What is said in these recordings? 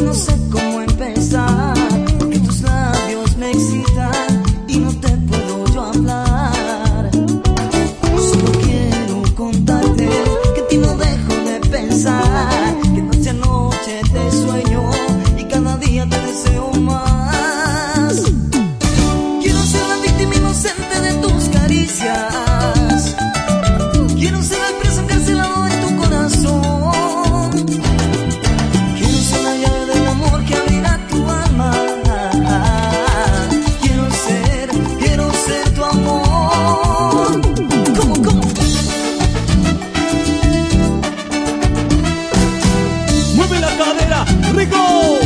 no sé cómo empezar, porque tus labios me excitan y no te puedo yo hablar. Solo quiero contarte que en ti no dejo de pensar, que noche a noche te sueño y cada día te deseo más. Quiero ser la víctima inocente de tus caricias, quiero ser el preso encarcelado de tu corazón, quiero ser la llave del amor que abrirá tu alma. Quiero ser tu amor. ¿Cómo? ¡Mueve la cadera, rico!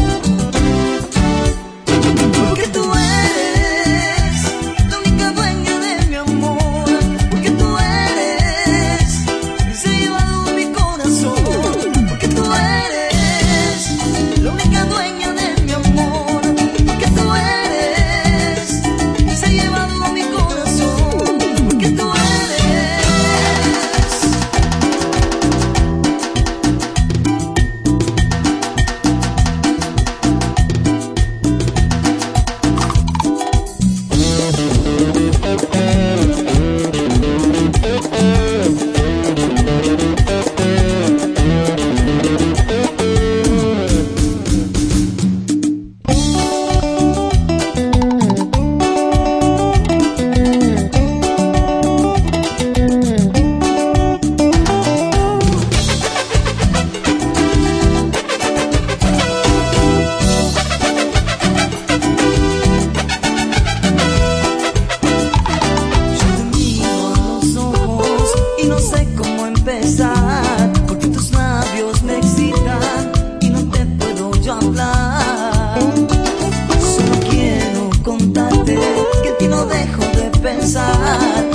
Porque tú eres la única dueña de mi amor, porque tú eres quien se ha llevado mi corazón, porque tú eres la única dueña de mi amor, porque tú eres quien se ha llevado mi corazón, porque tú eres. Y no sé cómo empezar, porque tus labios me excitan y no te puedo yo hablar. Solo quiero contarte que en ti no dejo de pensar,